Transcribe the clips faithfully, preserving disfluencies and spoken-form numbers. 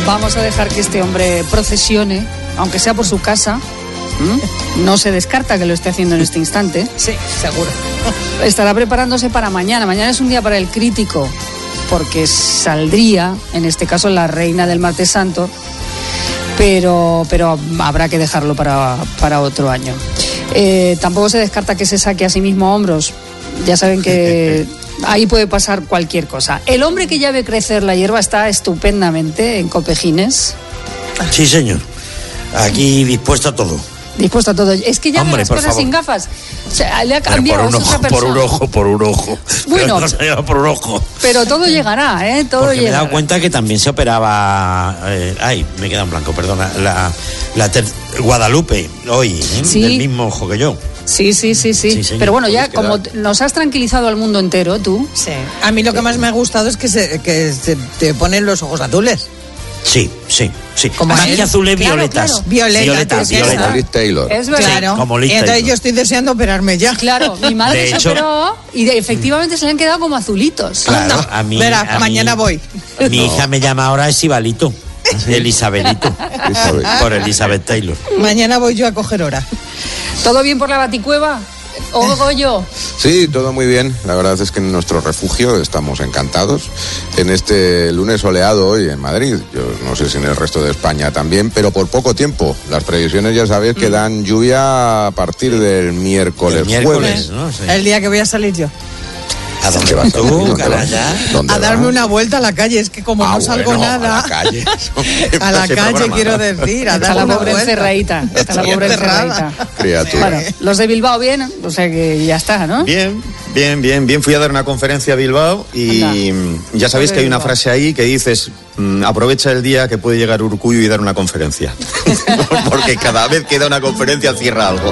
vamos a dejar que este hombre procesione, aunque sea por su casa. ¿Mm? No se descarta que lo esté haciendo en este instante. Sí, seguro. Estará preparándose para mañana. Mañana es un día para el crítico, porque saldría, en este caso, la reina del martes santo, pero, pero habrá que dejarlo para, para otro año. Eh, tampoco se descarta que se saque a sí mismo a hombros. Ya saben que ahí puede pasar cualquier cosa. El hombre que ya ve crecer la hierba está estupendamente en Copejines. Sí, señor. Aquí dispuesto a todo. Dispuesto a todo. Es que ya Hombre, ve las por cosas favor. sin gafas. O sea, le ha cambiado. Por un, es otra ojo, por persona. un ojo, por un ojo. Bueno. Pero no se lleva por un ojo. Pero todo llegará, ¿eh? Todo Porque llegará. me he dado cuenta que también se operaba. Eh, ay, me queda en blanco, perdona. La, la ter, Guadalupe, hoy, ¿eh? Sí. Del mismo ojo que yo. Sí, sí, sí, sí. Sí, señor. Pero bueno, ya Puedes como quedar. nos has tranquilizado al mundo entero, tú. Sí. A mí lo que más me ha gustado es que se, que se te ponen los ojos azules. Sí, sí, sí. Como Más él. que azules, Claro, violetas. claro. Violeta, Violetas, tú, que violetas. esa. Liz Taylor. Es verdad. Claro. como Liz y entonces Taylor. yo estoy deseando operarme ya. Claro, mi madre De se hecho- operó y de- efectivamente se le han quedado como azulitos. Claro, Anda, a mí. verá, a mí- mañana voy. Mi hija me llama ahora Esibalito. Elisabelito. Isabel. Por Elizabeth Taylor. Mañana voy yo a coger hora. ¿Todo bien por la Baticueva? ¿O Goyo? Sí, todo muy bien. La verdad es que en nuestro refugio estamos encantados. En este lunes soleado hoy en Madrid, yo no sé si en el resto de España también, pero por poco tiempo. Las previsiones ya sabéis que dan lluvia a partir del miércoles, El miércoles, jueves. ¿no? Sí. El día que voy a salir yo. ¿A dónde ¿Qué vas vas a hacer? tú, ¿Dónde vas? caralla? ¿Dónde A darme vas? una vuelta a la calle. Es que como Ah, no salgo bueno, nada. a la calle. A la Ese calle, programa. quiero decir. A Está dar la una pobre vuelta. encerradita. Está la Estoy pobre encerrada. encerradita. Criatura. Bueno, los de Bilbao bien, o sea que ya está, ¿no? Bien, bien, bien, bien. Fui a dar una conferencia a Bilbao y Anda. ya sabéis que hay una Bilbao. frase ahí que dices, mm, aprovecha el día que puede llegar Urkullu y dar una conferencia. Porque cada vez que da una conferencia cierra algo.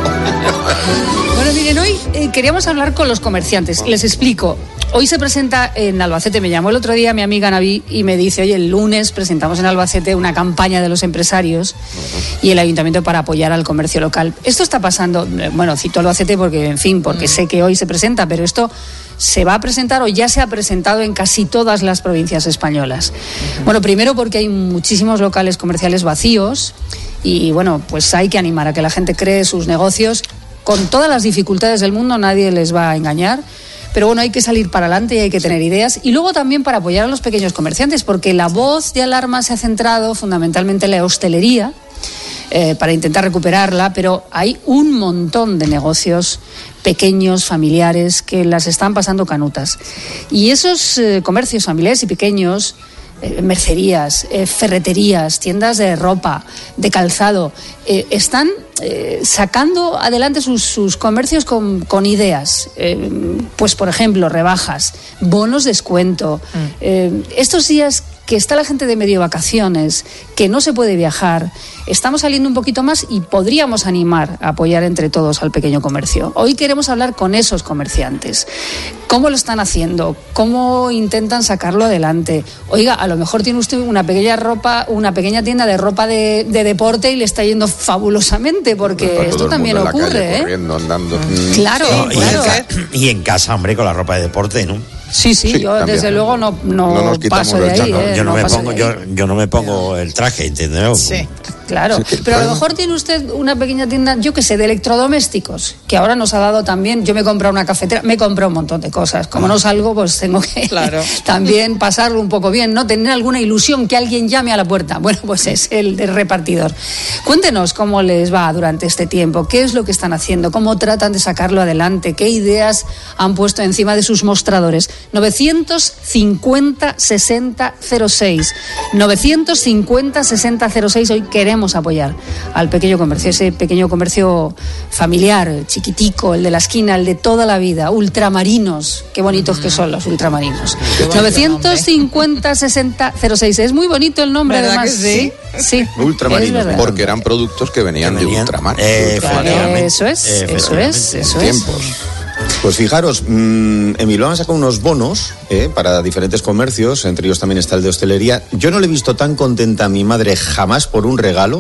Bueno, miren, hoy eh, queríamos hablar con los comerciantes. Les explico. Hoy se presenta en Albacete, me llamó el otro día mi amiga Naví y me dice, oye, el lunes presentamos en Albacete una campaña de los empresarios y el ayuntamiento para apoyar al comercio local. Esto está pasando, eh, bueno, cito Albacete porque, en fin, porque sé que hoy se presenta, pero esto se va a presentar o ya se ha presentado en casi todas las provincias españolas. Bueno, primero porque hay muchísimos locales comerciales vacíos y, bueno, pues hay que animar a que la gente cree sus negocios. Con todas las dificultades del mundo nadie les va a engañar. Pero bueno, hay que salir para adelante y hay que tener ideas. Y luego también para apoyar a los pequeños comerciantes, porque la voz de alarma se ha centrado fundamentalmente en la hostelería, eh, para intentar recuperarla, pero hay un montón de negocios pequeños, familiares, que las están pasando canutas. Y esos eh, comercios familiares y pequeños, eh, mercerías, eh, ferreterías, tiendas de ropa, de calzado, eh, están eh, sacando adelante sus, sus comercios con, con ideas. Eh, pues, por ejemplo, rebajas, bonos descuento. Mm. Eh, estos días que está la gente de medio vacaciones, que no se puede viajar, estamos saliendo un poquito más y podríamos animar a apoyar entre todos al pequeño comercio. Hoy queremos hablar con esos comerciantes. ¿Cómo lo están haciendo? ¿Cómo intentan sacarlo adelante? Oiga, a lo mejor tiene usted una pequeña ropa, una pequeña tienda de ropa de, de deporte y le está yendo fabulosamente, porque Está todo esto el también mundo en la ocurre, calle, ¿eh? corriendo, andando. Claro, No, y, claro. en ca- y en casa, hombre, con la ropa de deporte, ¿no? Sí, sí, Sí, yo también. desde luego no, no, No nos quitamos paso de el ahí. chándal. ¿eh? Yo no, me paso pongo, de yo, ahí. yo no me pongo el traje, ¿entendés? Sí. Claro, Sí, que pero a lo claro. mejor tiene usted una pequeña tienda, yo qué sé, de electrodomésticos, que ahora nos ha dado también, yo me he comprado una cafetera, me he comprado un montón de cosas, como no salgo, pues tengo que Claro. también pasarlo un poco bien, ¿no? Tener alguna ilusión que alguien llame a la puerta. Bueno, pues es el del repartidor. Cuéntenos cómo les va durante este tiempo, qué es lo que están haciendo, cómo tratan de sacarlo adelante, qué ideas han puesto encima de sus mostradores. novecientos cincuenta sesenta cero seis novecientos cincuenta sesenta cero seis. Hoy queremos apoyar al pequeño comercio, ese pequeño comercio familiar, chiquitico, el de la esquina, el de toda la vida, ultramarinos, qué bonitos que son los ultramarinos. novecientos cincuenta sesenta cero seis, es muy bonito el nombre, ¿Verdad además. que sí? Sí, sí, Ultramarinos, es verdad. porque eran productos que venían, Que venían, de ultramar. eh, Claro, efectivamente, eso es, eso es, efectivamente. eso es. Tiempos. Pues fijaros, mmm, en Bilbao han sacado unos bonos eh, para diferentes comercios, entre ellos también está el de hostelería. Yo no le he visto tan contenta a mi madre jamás por un regalo,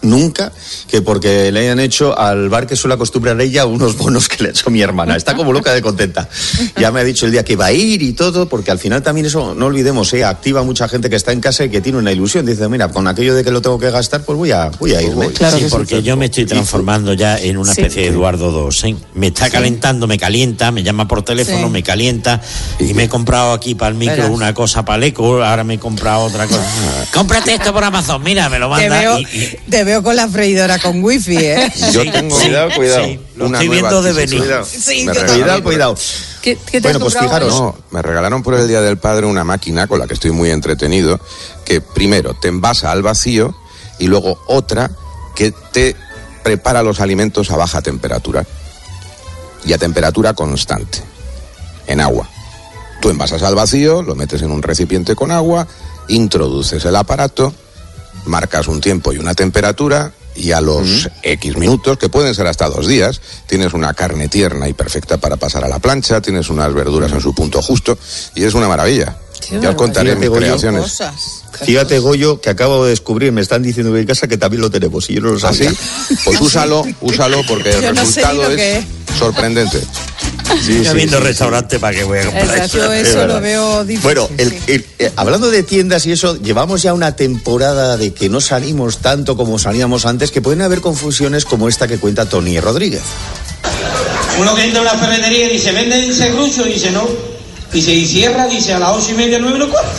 nunca que porque le hayan hecho al bar que suele acostumbrar ella unos bonos que le ha hecho mi hermana. Está como loca de contenta. Ya me ha dicho el día que va a ir y todo, porque al final también eso, no olvidemos, ¿eh? Activa a mucha gente que está en casa y que tiene una ilusión. Dice, mira, con aquello de que lo tengo que gastar, pues voy a, voy a irme. Claro sí, que porque sí. yo me estoy transformando ya en una Sí. especie de Eduardo dos, ¿eh? Me está calentando, me calienta, me llama por teléfono, Sí. me calienta, y me he comprado aquí para el micro Verás. una cosa para el eco, ahora me he comprado otra cosa. Cómprate esto por Amazon, mira, me lo Te manda. veo, y, y- te veo con la freidora con wifi, ¿eh? Yo Sí, tengo sí, Cuidado, cuidado. sí, lo una estoy nueva viendo de adquisición. venir. Cuidado. Sí, Me yo regalaron Cuidado, por- cuidado. ¿Qué, qué te Bueno, has pues comprado? fijaros. No, me regalaron por el Día del Padre una máquina con la que estoy muy entretenido, que primero te envasa al vacío y luego otra que te prepara los alimentos a baja temperatura y a temperatura constante, en agua. Tú envasas al vacío, lo metes en un recipiente con agua, introduces el aparato, marcas un tiempo y una temperatura y a los X minutos, que pueden ser hasta dos días, tienes una carne tierna y perfecta para pasar a la plancha, tienes unas verduras en su punto justo y es una maravilla. Qué Ya os contaré maravilla. mis Goyo. creaciones. Cosas. Fíjate, Goyo, que acabo de descubrir, me están diciendo en casa que también lo tenemos y yo no lo ¿Así? sabía. Pues úsalo, úsalo porque el Yo no sé ni resultado lo que es sorprendente. Sí, Ya sí, viendo sí, restaurante para que voy a comprar Exacto. eso. Yo Es eso verdad. lo veo difícil. Bueno, el- sí. el- eh, hablando de tiendas y eso, llevamos ya una temporada de que no salimos tanto como salíamos antes, que pueden haber confusiones como esta que cuenta Tony Rodríguez. Uno que entra a una ferretería y dice, ¿vende dice grucho? Dice, no. Dice, y cierra, dice, a las ocho y media, nueve, no cuarto.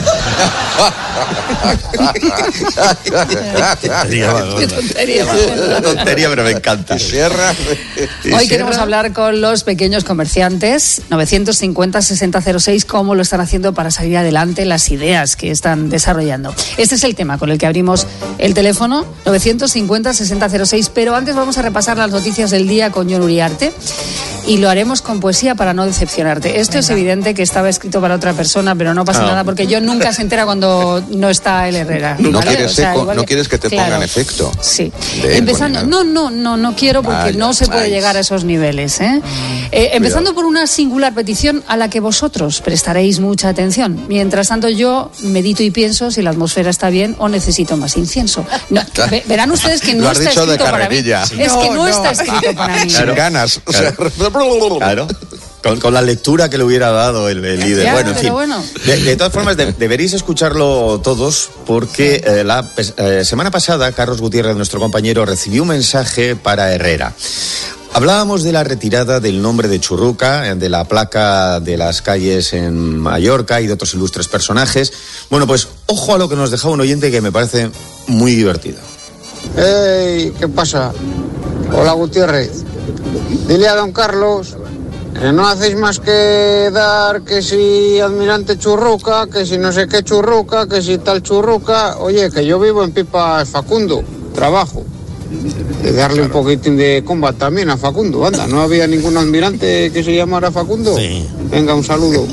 Qué tontería, Una tontería, pero me encanta. Cierra. Hoy queremos hablar con los pequeños comerciantes, novecientos cincuenta, sesenta cero seis, cómo lo están haciendo para salir adelante, las ideas que están desarrollando. Este es el tema con el que abrimos el teléfono, novecientos cincuenta, sesenta cero seis, pero antes vamos a repasar las noticias del día con Jon Uriarte y lo haremos con poesía para no decepcionarte. Esto es evidente que estaba escrito para otra persona, pero no pasa Ah. nada porque Jon nunca se entera cuando no está el Herrera. No ¿vale? quieres O sea, eco, igual no que- quieres que te claro. pongan efecto. Sí. de eco Empezando, ni nada. no, no, no, no quiero porque Vaya, no se puede vais. llegar a esos niveles. ¿eh? Eh, empezando por una singular petición a la que vosotros prestaréis mucha atención. Mientras tanto, yo medito y pienso si la atmosfera está bien o necesito más incienso. No, ve- verán ustedes que no Lo has está dicho de escrito para mí. carrerilla. Es que No, no, no. está escrito para mí. Sin ganas. O sea, Claro. Con, con la lectura que le hubiera dado el, el líder. Ya, bueno, en pero fin. bueno. De, de todas formas, de- deberéis escucharlo todos porque eh, la pes- eh, semana pasada Carlos Gutiérrez, nuestro compañero, recibió un mensaje para Herrera. Hablábamos de la retirada del nombre de Churruca, eh, de la placa de las calles en Mallorca y de otros ilustres personajes. Bueno, pues ojo a lo que nos dejaba un oyente que me parece muy divertido. Hey, ¿qué pasa? Hola Gutiérrez. Dile a don Carlos que no hacéis más que dar que si admirante Churruca, que si no sé qué Churruca, que si tal Churruca. Oye, que yo vivo en Pipas Facundo, trabajo. De darle un poquitín de combat también a Facundo. Anda, ¿no había ningún admirante que se llamara Facundo? Sí. Venga, un saludo.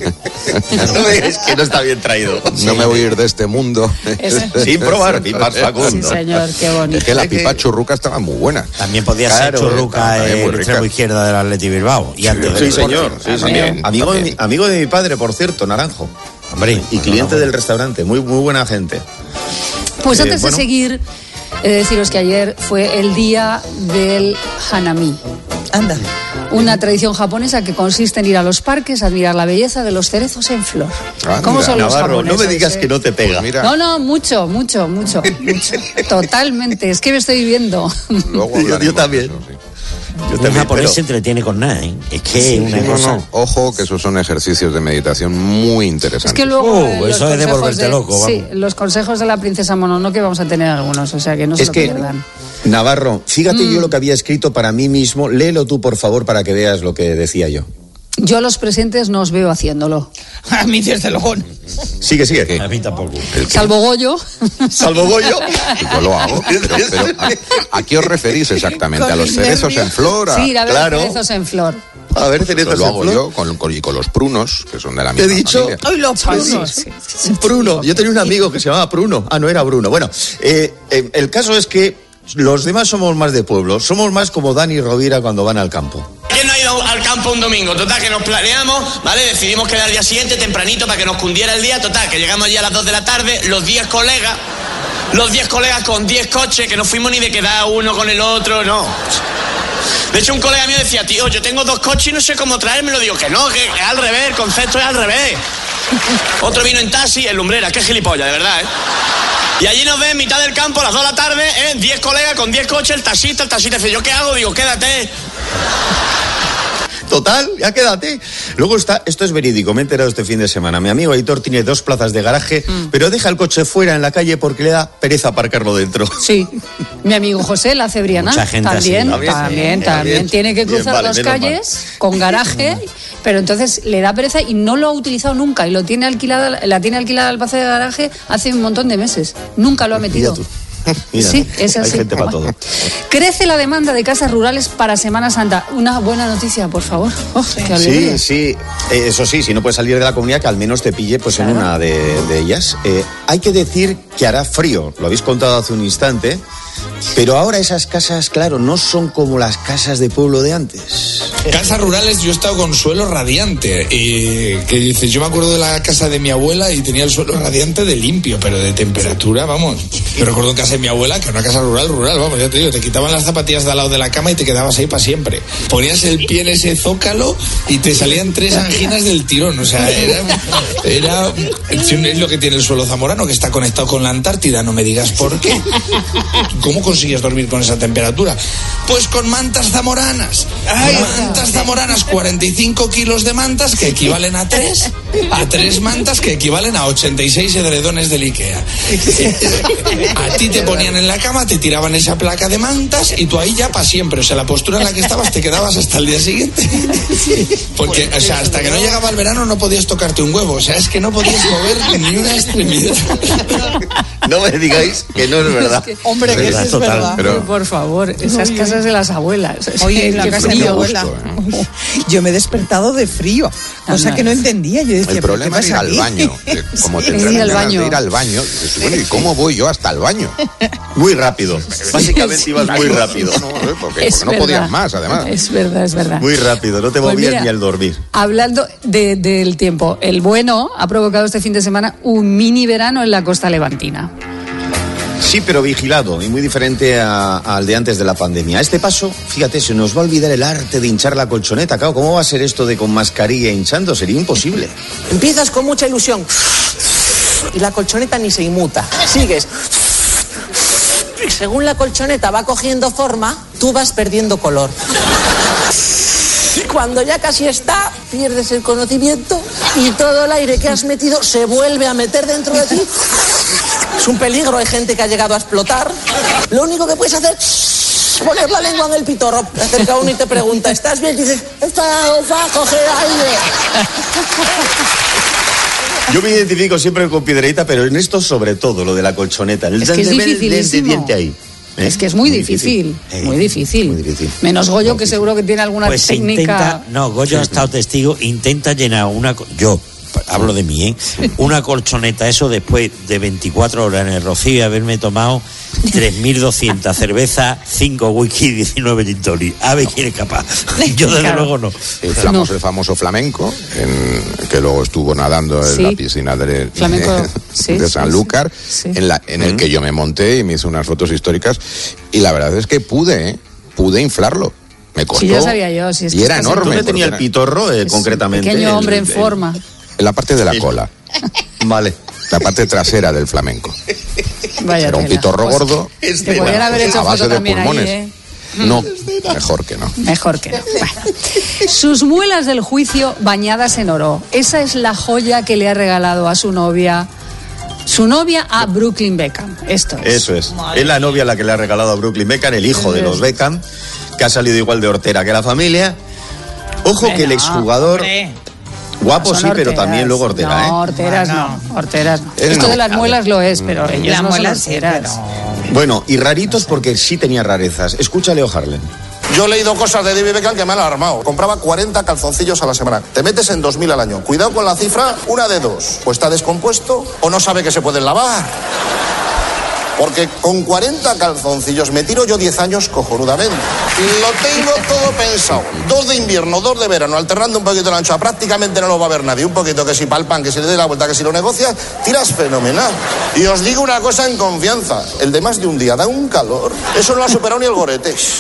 Es que no está bien traído. no me voy a ir de este mundo. Ese. Sin probar pipas Sí, Facundo. señor, qué bonito. Es que la pipa churruca estaba muy buena. También podía Claro, ser Churruca también en muy el rica. extremo izquierda del Atleti Bilbao. Y antes Sí, del señor. Sporting. Sí, También, señor. Amigo de, mi, también. amigo de mi padre, por cierto, Naranjo. Hombre, Y cliente del restaurante. Muy, muy buena gente. Pues Eh, antes bueno. de seguir, he de deciros que ayer fue el día del Hanami. Anda. Una tradición japonesa que consiste en ir a los parques a admirar la belleza de los cerezos en flor. Anda. ¿Cómo son los Navarro, no japoneses? me digas eh? que no te pega. Pues mira, No, no, mucho, mucho, mucho, mucho. Totalmente. Es que me estoy viendo. luego Yo- yo hablaremos de también. eso, sí. Yo un también, japonés pero- se entretiene con nada, ¿eh? Es que Sí, una no, cosa... no. Ojo, que esos son ejercicios de meditación muy interesantes. Es que luego. Uh, eh, los eso es de consejos volverte loco, Sí, vamos. los consejos de la princesa Mononoke vamos a tener algunos, o sea que no se Es lo que, pierdan. Navarro, fíjate yo lo que había escrito para mí mismo. Léelo tú, por favor, para que veas lo que decía yo. Yo a los presentes no os veo haciéndolo. A mí desde luego. Sigue, sigue. A mí tampoco. Salvo Goyo. Salvo Goyo. Yo lo hago. Pero, pero ¿a, a qué os referís exactamente? Con ¿A los mis cerezos nervios. en flor? A- Sí, ir a ver claro. cerezos en flor. A ver, Pues cerezas lo en hago flor. yo con, con- y con los prunos, que son de la Te he misma dicho. familia. ¡Ay, los prunos! Sí. Bruno. Yo tenía un amigo que se llamaba Bruno. Ah, no era Bruno. Bueno, eh, eh, el caso es que los demás somos más de pueblo. Somos más como Dani Rovira cuando van al campo. ¿Quién no ha ido al campo un domingo? Total, que nos planeamos, ¿vale? Decidimos quedar al día siguiente tempranito para que nos cundiera el día. Total, que llegamos allí a las dos de la tarde, los diez colegas, los diez colegas con diez coches, que no fuimos ni de quedar uno con el otro, no. De hecho, un colega mío decía, tío, yo tengo dos coches y no sé cómo traérmelo. Digo, que no, que es al revés, el concepto es al revés. Otro vino en taxi, en lumbrera, qué gilipollas, de verdad, ¿eh? Y allí nos ven en mitad del campo, a las dos de la tarde, ¿eh? diez colegas con diez coches, el taxista, el taxista dice, ¿yo qué hago? Digo, quédate. Total, ya quédate. Luego está, esto es verídico, me he enterado este fin de semana. Mi amigo Aitor tiene dos plazas de garaje, mm. pero deja el coche fuera en la calle porque le da pereza aparcarlo dentro. Sí. Mi amigo José, la cebriana, Mucha gente también, así, también, ¿no? también, Sí, también. bien. Tiene que cruzar Bien, vale, dos menos calles mal. con garaje, pero entonces le da pereza y no lo ha utilizado nunca y lo tiene alquilada, la tiene alquilada al pase de garaje hace un montón de meses. Nunca lo ha metido. Mira tú. Mira, sí, es así. Hay gente para todo. Crece la demanda de casas rurales para Semana Santa. Una buena noticia, por favor. Oh, qué alegría. Sí, sí. Eh, eso sí, si no puedes salir de la comunidad, que al menos te pille pues claro. en una de, de ellas. Eh, hay que decir que hará frío, lo habéis contado hace un instante, pero ahora esas casas, claro, no son como las casas de pueblo de antes. Casas rurales, yo he estado con suelo radiante. Y que dices, yo me acuerdo de la casa de mi abuela y tenía el suelo radiante de limpio, pero de temperatura, vamos. Yo recuerdo en casa de mi abuela, que era una casa rural, rural, vamos, ya te digo, te quitaban las zapatillas de al lado de la cama y te quedabas ahí para siempre. Ponías el pie en ese zócalo y te salían tres anginas del tirón. O sea, era, era es lo que tiene el suelo zamorano, que está conectado con la Antártida, no me digas por qué. ¿Cómo consigues dormir con esa temperatura? Pues con mantas zamoranas. Ay, mantas zamoranas, cuarenta y cinco kilos de mantas que equivalen a tres, a tres mantas que equivalen a ochenta y seis edredones del Ikea. A ti te ponían en la cama, te tiraban esa placa de mantas y tú ahí ya para siempre. O sea, la postura en la que estabas te quedabas hasta el día siguiente. Porque, o sea, hasta que no llegaba el verano no podías tocarte un huevo. O sea, es que no podías mover ni una extremidad. No me digáis que no es verdad. Es que, hombre, que eso es total, verdad. Pero, por favor, esas oye, casas de las abuelas. Oye, en la casa de mi abuela. Gusto, ¿eh? Yo me he despertado de frío, cosa Anda. que no entendía. Yo decía, el problema es ir al baño. Como sí, te entran ganas baño. de ir al baño, dices, bueno, ¿y cómo voy yo hasta el baño? Muy rápido. Básicamente ibas muy rápido. No, no, porque, porque no podías más, además. Es verdad, es verdad. Muy rápido, no te Pues movías mira, ni al dormir. Hablando de, del tiempo, el bueno ha provocado este fin de semana un mini verano en la costa levantina. Sí, pero vigilado y muy diferente a, al de antes de la pandemia. A este paso, fíjate, se nos va a olvidar el arte de hinchar la colchoneta. Claro, ¿cómo va a ser esto de con mascarilla hinchando? Sería imposible. Empiezas con mucha ilusión y la colchoneta ni se inmuta. Sigues. Y según la colchoneta va cogiendo forma, tú vas perdiendo color. Cuando ya casi está, pierdes el conocimiento y todo el aire que has metido se vuelve a meter dentro de ti. Es un peligro, hay gente que ha llegado a explotar. Lo único que puedes hacer es poner la lengua en el pitorro. Te acerca uno y te pregunta, ¿estás bien? Y dices, está, va a coger aire. Yo me identifico siempre con Piedreita, pero en esto sobre todo, lo de la colchoneta. El es que es dificilísimo. Ahí. ¿Eh? Es que es muy, muy difícil, difícil. Eh, muy difícil, muy difícil. Menos Goyo, muy que difícil. Seguro que tiene alguna pues técnica. Intenta, no, Goyo ha estado testigo, intenta llenar una, yo hablo de mí, ¿eh? Una colchoneta, eso después de veinticuatro horas en el Rocío y haberme tomado tres mil doscientas cervezas, cinco whisky y diecinueve gin tonic. A ver quién es capaz. Yo desde claro. luego no. El famoso, no. el famoso flamenco, en, que luego estuvo nadando en sí. la piscina de, flamenco, de, sí, de Sanlúcar, sí, sí. en, la, en el mm. que yo me monté y me hice unas fotos históricas. Y la verdad es que pude, ¿eh? pude inflarlo. Me costó. Sí, ya sabía yo. Si es y que era enorme. ¿Dónde tenía el pitorro, eh, concretamente? Pequeño hombre el, en forma. El, en la parte de la cola. Vale. La parte trasera del flamenco. Vaya era un tela. pitorro Pues, gordo. Te podrían bueno, haber hecho a base foto de también pulmones. ahí, ¿eh? No, mejor que no. Mejor que no. Bueno. Sus muelas del juicio bañadas en oro. Esa es la joya que le ha regalado a su novia. Su novia a Brooklyn Beckham. Esto es. Eso es. Madre. Es la novia a la que le ha regalado a Brooklyn Beckham, el hijo de los Beckham, que ha salido igual de hortera que la familia. Ojo bueno, que el exjugador... Hombre. Guapo no, sí, horteras. Pero también luego hortera, no, ¿eh? Horteras no, no horteras no. Es Esto no, de las muelas lo es, pero ellos las no muelas son horteras. Sí, pero... Bueno, y raritos no sé. Porque sí tenía rarezas. Escucha a Leo Harlem. Yo he leído cosas de David Beckham que me han alarmado. Compraba cuarenta calzoncillos a la semana. Te metes en dos mil al año. Cuidado con la cifra, una de dos. O está descompuesto o no sabe que se pueden lavar. Porque con cuarenta calzoncillos me tiro yo diez años cojonudamente. Lo tengo todo pensado. Dos de invierno, dos de verano, alternando un poquito la anchoa. Prácticamente no lo va a ver nadie. Un poquito que si pa'l pan, que si le dé la vuelta, que si lo negocias, tiras fenomenal. Y os digo una cosa en confianza. El de más de un día da un calor. Eso no lo ha superado ni el Goretex.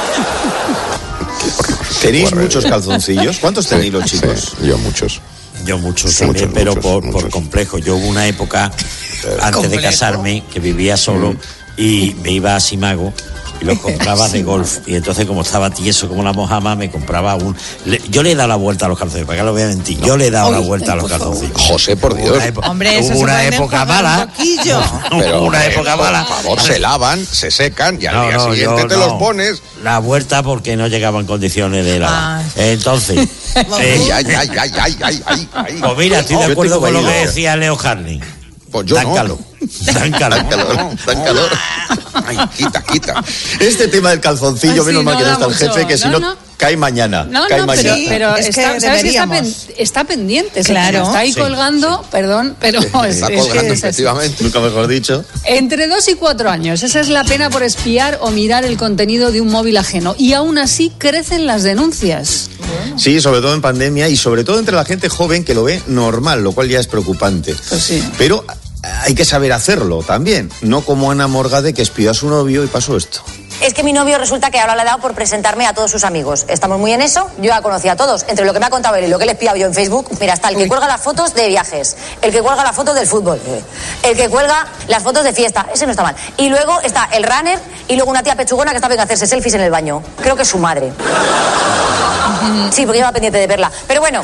¿Tenéis muchos calzoncillos? ¿Cuántos tenéis los chicos? Sí, yo muchos. Yo muchos Sí, también, muchos, pero muchos, por, muchos. por complejo. Yo hubo una época, antes ¿Complejo? de casarme, que vivía solo Mm. y me iba a Simago y los compraba de golf. Y entonces, como estaba tieso como la mojama, me compraba un... le- yo le he dado la vuelta a los calzoncillos, ¿para qué lo voy a mentir? Yo le he dado la Oye, vuelta a los por favor. calzoncillos. José, por Hubo Dios. una epo- Hombre, eso hubo se una puede época mejorar mala. un poquillo. Pero, Hubo una hombre, época por mala. favor, se lavan, se secan y al No, día no, siguiente yo te no. los pones. La vuelta porque no llegaba en condiciones de la... Ah. Entonces, eh, Ay, ay, ay, ay, ay, ay, ay, ay. pues mira, estoy Yo de acuerdo tengo con lo que ahí- decía Leo Harley. Pues yo Dan no. calor. Dan calor. Dan calor, dan calor. Ay, quita, quita. Este tema del calzoncillo, Ay, sí, menos mal no que no da está el mucho. jefe, que si No, no, no. cae mañana. No, cae no, mañana. pero, pero Es que está, ¿sabes que está, deberíamos. pen- está pendiente? ese Claro. tema, está ahí Sí, colgando, perdón, pero es, Está es que colgando, es así. efectivamente. Nunca mejor dicho. Entre dos y cuatro años, esa es la pena por espiar o mirar el contenido de un móvil ajeno. Y aún así crecen las denuncias. Sí, sobre todo en pandemia y sobre todo entre la gente joven que lo ve normal, lo cual ya es preocupante. Pues sí. Pero hay que saber hacerlo también, no como Ana Morgade que espió a su novio y pasó esto. Es que mi novio resulta que ahora le ha dado por presentarme a todos sus amigos. Estamos muy en eso, yo ya conocí a todos. Entre lo que me ha contado él y lo que le he espiado yo en Facebook, mira, está el que cuelga las fotos de viajes, el que cuelga las fotos del fútbol, el que cuelga las fotos de fiesta, ese no está mal. Y luego está el runner y luego una tía pechugona que está venga a hacerse selfies en el baño. Creo que es su madre. Sí, porque lleva pendiente de verla. Pero bueno,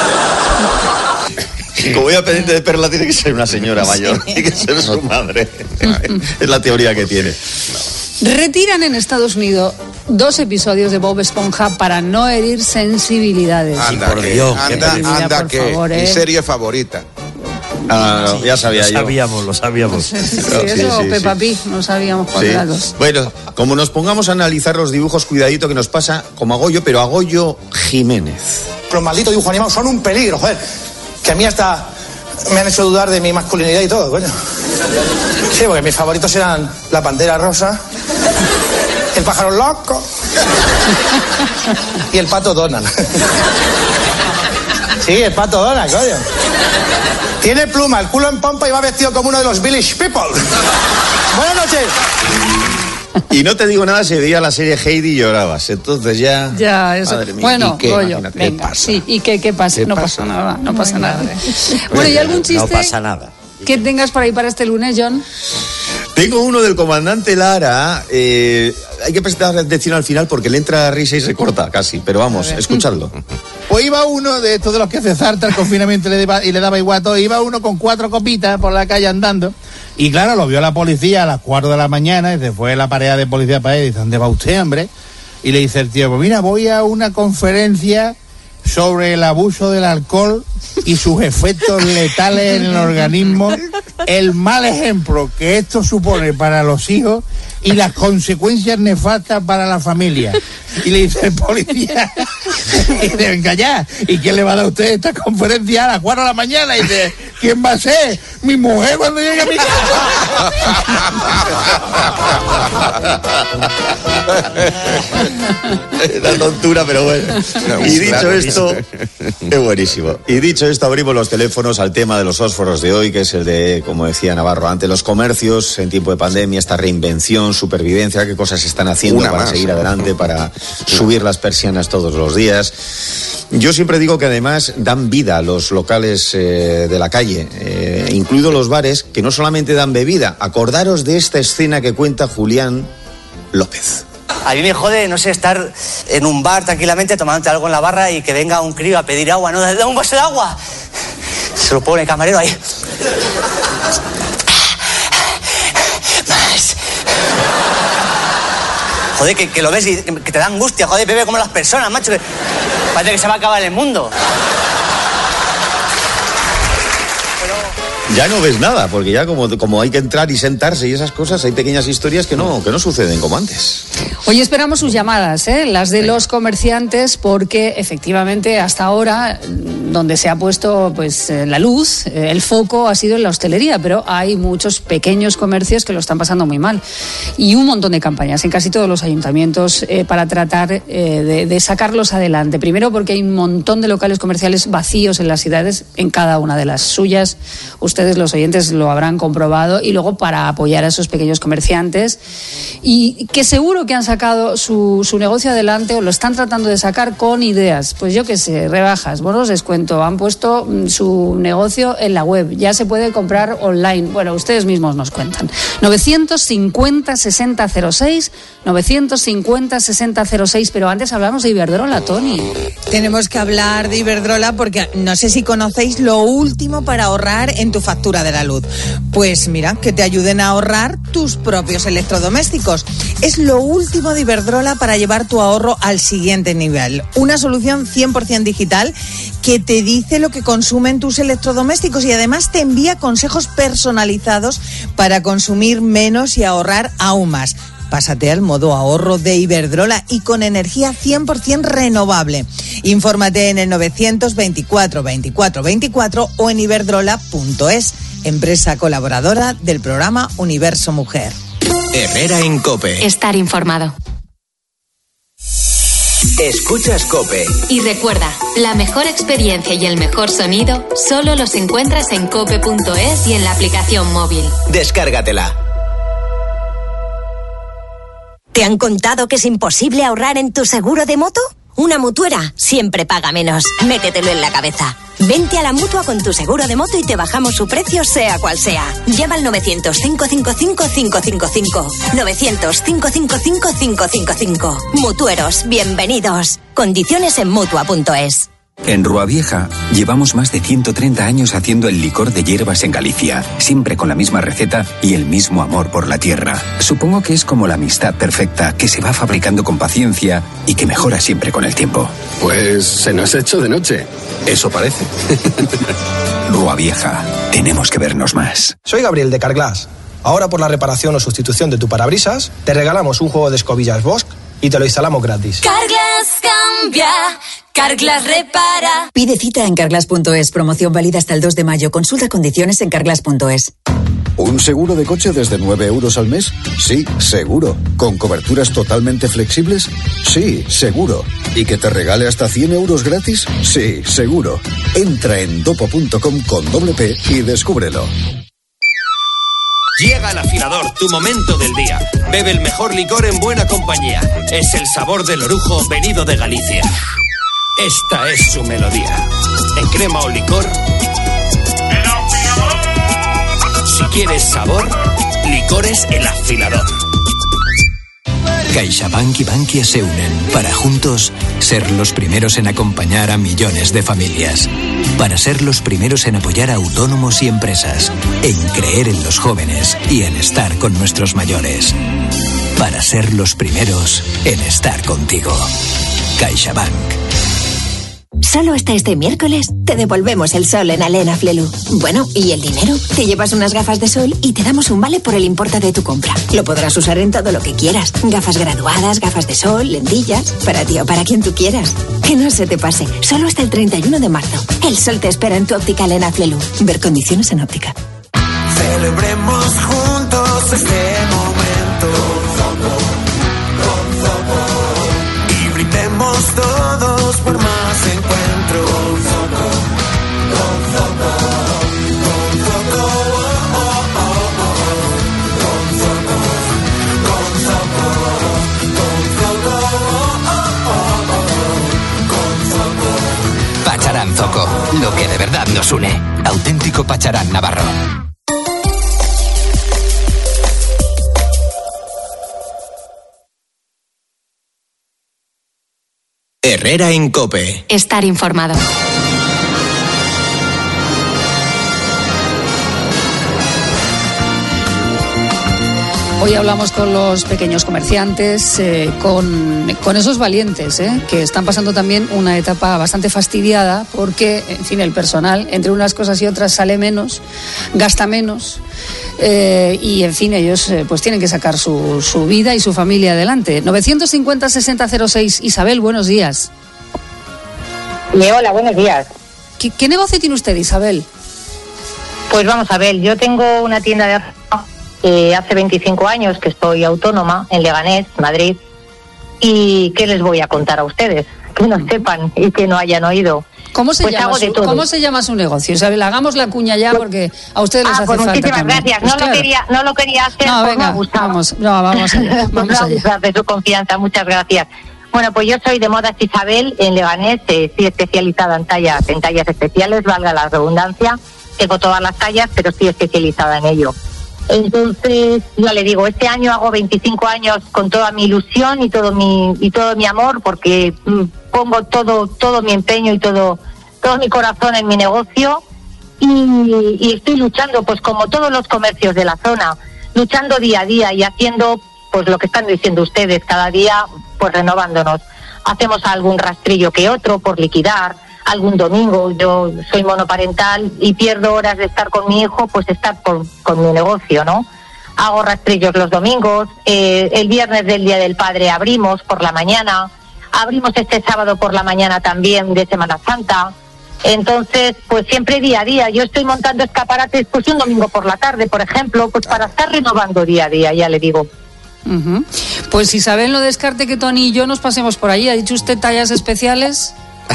Como voy a pendiente de Perla, tiene que ser una señora mayor, tiene que ser su madre. Es la teoría que tiene. Retiran en Estados Unidos dos episodios de Bob Esponja para no herir sensibilidades. Anda, por que, Dios, qué anda, pedida, anda, por que. favor, Mi ¿eh? serie favorita. Ah, no, ya sabía Lo yo. sabíamos, lo sabíamos. Sí, sí, sí, Sí, eso sí, Peppa sí. Pig, no sabíamos cuál Sí. de las dos. Bueno, como nos pongamos a analizar los dibujos, cuidadito que nos pasa como a Goyo, pero a Goyo Jiménez. Los malditos dibujos animados son un peligro, joder. Que a mí hasta me han hecho dudar de mi masculinidad y todo, coño. Sí, porque mis favoritos eran la pantera rosa, el pájaro loco y el pato Donald. Sí, el pato Donald, coño. Tiene pluma, el culo en pompa y va vestido como uno de los Village People. Buenas noches. Y no te digo nada si veía la serie Heidi y llorabas. Entonces ya... Ya, eso. Madre mía. Bueno, ¿Y qué? Goyo, Imagínate. venga, ¿Qué pasa? sí, ¿y qué, qué pasa? ¿Qué no pasa? pasa nada, no pasa nada. Bueno, ¿y algún chiste No pasa nada. que tengas por ahí para este lunes, John? Tengo uno del comandante Lara. eh, hay que prestar atención al final porque le entra risa y se corta casi. Pero vamos, escuchadlo. Pues iba uno de estos de los que se salta el confinamiento y le, daba, y le daba igual a todo. Iba uno con cuatro copitas por la calle andando. Y claro, lo vio la policía a las cuatro de la mañana y se fue la pareja de policía para él y dice, ¿dónde va usted, hombre? Y le dice el tío, pues mira, voy a una conferencia sobre el abuso del alcohol y sus efectos letales en el organismo, el mal ejemplo que esto supone para los hijos y las consecuencias nefastas para la familia. Y le dice el policía, y dice, venga ya, ¿y quién le va a dar a usted esta conferencia a las cuatro de la mañana? Y dice, ¿quién va a ser? Mi mujer cuando llegue a mi La tontura, pero bueno. No, Y dicho claro, esto, es buenísimo. Y dicho esto, abrimos los teléfonos al tema de los fósforos de hoy, que es el de, como decía Navarro antes, los comercios en tiempo de pandemia, esta reinvención, supervivencia, qué cosas están haciendo Una para más. seguir adelante, para subir las persianas todos los días. Yo siempre digo que además dan vida a los locales eh, de la calle, eh, incluidos los bares, que no solamente dan bebida. Acordaros de esta escena que cuenta Julián López. A mí me jode, no sé, estar en un bar tranquilamente tomándote algo en la barra y que venga un crío a pedir agua, ¿no? ¡Dame un vaso de agua! Se lo pone el camarero ahí. Más. Joder, que, que lo ves y que te da angustia, joder, bebe como las personas, macho. Que parece que se va a acabar el mundo. ya no ves nada, porque ya como, como hay que entrar y sentarse y esas cosas, hay pequeñas historias que no, que no suceden como antes. Hoy esperamos sus llamadas, ¿eh? Las de los comerciantes, porque efectivamente hasta ahora, donde se ha puesto pues la luz, el foco ha sido en la hostelería, pero hay muchos pequeños comercios que lo están pasando muy mal. Y un montón de campañas en casi todos los ayuntamientos eh, para tratar eh, de, de sacarlos adelante. Primero porque hay un montón de locales comerciales vacíos en las ciudades, en cada una de las suyas. Ustedes, los oyentes, lo habrán comprobado. Y luego para apoyar a esos pequeños comerciantes, y que seguro que han sacado su, su negocio adelante, o lo están tratando de sacar con ideas. Pues yo qué sé, rebajas, bonos descuento, han puesto su negocio en la web, ya se puede comprar online. Bueno, ustedes mismos nos cuentan. novecientos cincuenta sesenta cero seis, novecientos cincuenta sesenta cero seis, pero antes hablamos de Iberdrola, Toni. Tenemos que hablar de Iberdrola porque no sé si conocéis lo último para ahorrar en tu factura de la luz. Pues mira, que te ayuden a ahorrar tus propios electrodomésticos. Es lo último de Iberdrola para llevar tu ahorro al siguiente nivel. Una solución cien por ciento digital que te dice lo que consumen tus electrodomésticos y además te envía consejos personalizados para consumir menos y ahorrar aún más. Pásate al modo ahorro de Iberdrola y con energía cien por ciento renovable. Infórmate en el novecientos veinticuatro veinticuatro veinticuatro o en iberdrola punto es, empresa colaboradora del programa Universo Mujer. Herrera en COPE. Estar informado. Escuchas COPE. Y recuerda, la mejor experiencia y el mejor sonido solo los encuentras en cope punto es y en la aplicación móvil. Descárgatela. ¿Te han contado que es imposible ahorrar en tu seguro de moto? Una mutuera siempre paga menos. Métetelo en la cabeza. Vente a la Mutua con tu seguro de moto y te bajamos su precio sea cual sea. Llama al novecientos, cinco cinco cinco, cinco cinco cinco. novecientos, cinco cinco cinco, cinco cinco cinco. Mutueros, bienvenidos. Condiciones en mutua punto es. En Rua Vieja llevamos más de ciento treinta años haciendo el licor de hierbas en Galicia, siempre con la misma receta y el mismo amor por la tierra. Supongo que es como la amistad perfecta que se va fabricando con paciencia y que mejora siempre con el tiempo. Pues se nos ha hecho de noche. Eso parece. Rua Vieja, tenemos que vernos más. Soy Gabriel de Carglass. Ahora por la reparación o sustitución de tu parabrisas, te regalamos un juego de escobillas Bosch y te lo instalamos gratis. Carglass cambia, Carglass repara. Pide cita en carglass punto es. Promoción válida hasta el dos de mayo. Consulta condiciones en carglass punto es. ¿Un seguro de coche desde nueve euros al mes? Sí, seguro. ¿Con coberturas totalmente flexibles? Sí, seguro. ¿Y que te regale hasta cien euros gratis? Sí, seguro. Entra en dopo punto com con doble P y descúbrelo. Llega el afilador, tu momento del día. Bebe el mejor licor en buena compañía. Es el sabor del orujo venido de Galicia. Esta es su melodía. En crema o licor. Si quieres sabor, licores El Afilador. CaixaBank y Bankia se unen para juntos ser los primeros en acompañar a millones de familias. Para ser los primeros en apoyar a autónomos y empresas. En creer en los jóvenes y en estar con nuestros mayores. Para ser los primeros en estar contigo. CaixaBank. Solo hasta este miércoles te devolvemos el sol en Alena Flelu. Bueno, ¿y el dinero? Te llevas unas gafas de sol y te damos un vale por el importe de tu compra. Lo podrás usar en todo lo que quieras. Gafas graduadas, gafas de sol, lentillas, para ti o para quien tú quieras. Que no se te pase. Solo hasta el treinta y uno de marzo. El sol te espera en tu óptica Alena Flelu. Ver condiciones en óptica. Celebremos juntos este momento. Y brindemos todos por más encuentros. Pacharán Zoco, lo que de verdad nos une. Auténtico Pacharán navarro. Herrera en COPE. Estar informado. Hoy hablamos con los pequeños comerciantes, eh, con, con esos valientes, eh, que están pasando también una etapa bastante fastidiada porque, en fin, el personal, entre unas cosas y otras, sale menos, gasta menos, eh, y, en fin, ellos eh, pues tienen que sacar su, su vida y su familia adelante. novecientos cincuenta, sesenta cero seis. Isabel, buenos días. Eh, hola, buenos días. ¿Qué, ¿Qué negocio tiene usted, Isabel? Pues vamos a ver, yo tengo una tienda de eh, hace veinticinco años que estoy autónoma en Leganés, Madrid, y ¿qué les voy a contar a ustedes? Que no sepan y que no hayan oído. ¿Cómo se, pues llama, hago de su, todo. ¿Cómo se llama su negocio? Isabel, hagamos la cuña ya porque a ustedes les ah, hace pues falta muchísimas también. gracias, Pues no, claro. lo quería, no lo quería hacer, No, pues venga, me ha gustado. vamos, no, vamos allá, Pues vamos me ha allá. gustado de su confianza, muchas gracias. Bueno, pues yo soy de Modas Isabel en Leganés, eh, estoy especializada en tallas, en tallas especiales, valga la redundancia. Tengo todas las tallas, pero estoy especializada en ello. Entonces, ya le digo, este año hago veinticinco años con toda mi ilusión y todo mi y todo mi amor, porque mm, pongo todo todo mi empeño y todo todo mi corazón en mi negocio y, y estoy luchando, pues como todos los comercios de la zona, luchando día a día y haciendo pues lo que están diciendo ustedes, cada día pues renovándonos. Hacemos algún rastrillo que otro por liquidar, algún domingo, yo soy monoparental y pierdo horas de estar con mi hijo, pues estar por, con mi negocio, ¿no? Hago rastrillos los domingos, eh, el viernes del Día del Padre abrimos por la mañana, abrimos este sábado por la mañana también de Semana Santa. Entonces, pues siempre día a día, yo estoy montando escaparates pues un domingo por la tarde, por ejemplo, pues para estar renovando día a día, ya le digo. Uh-huh. Pues Isabel, no descarte que Tony y yo nos pasemos por allí. ¿Ha dicho usted tallas especiales?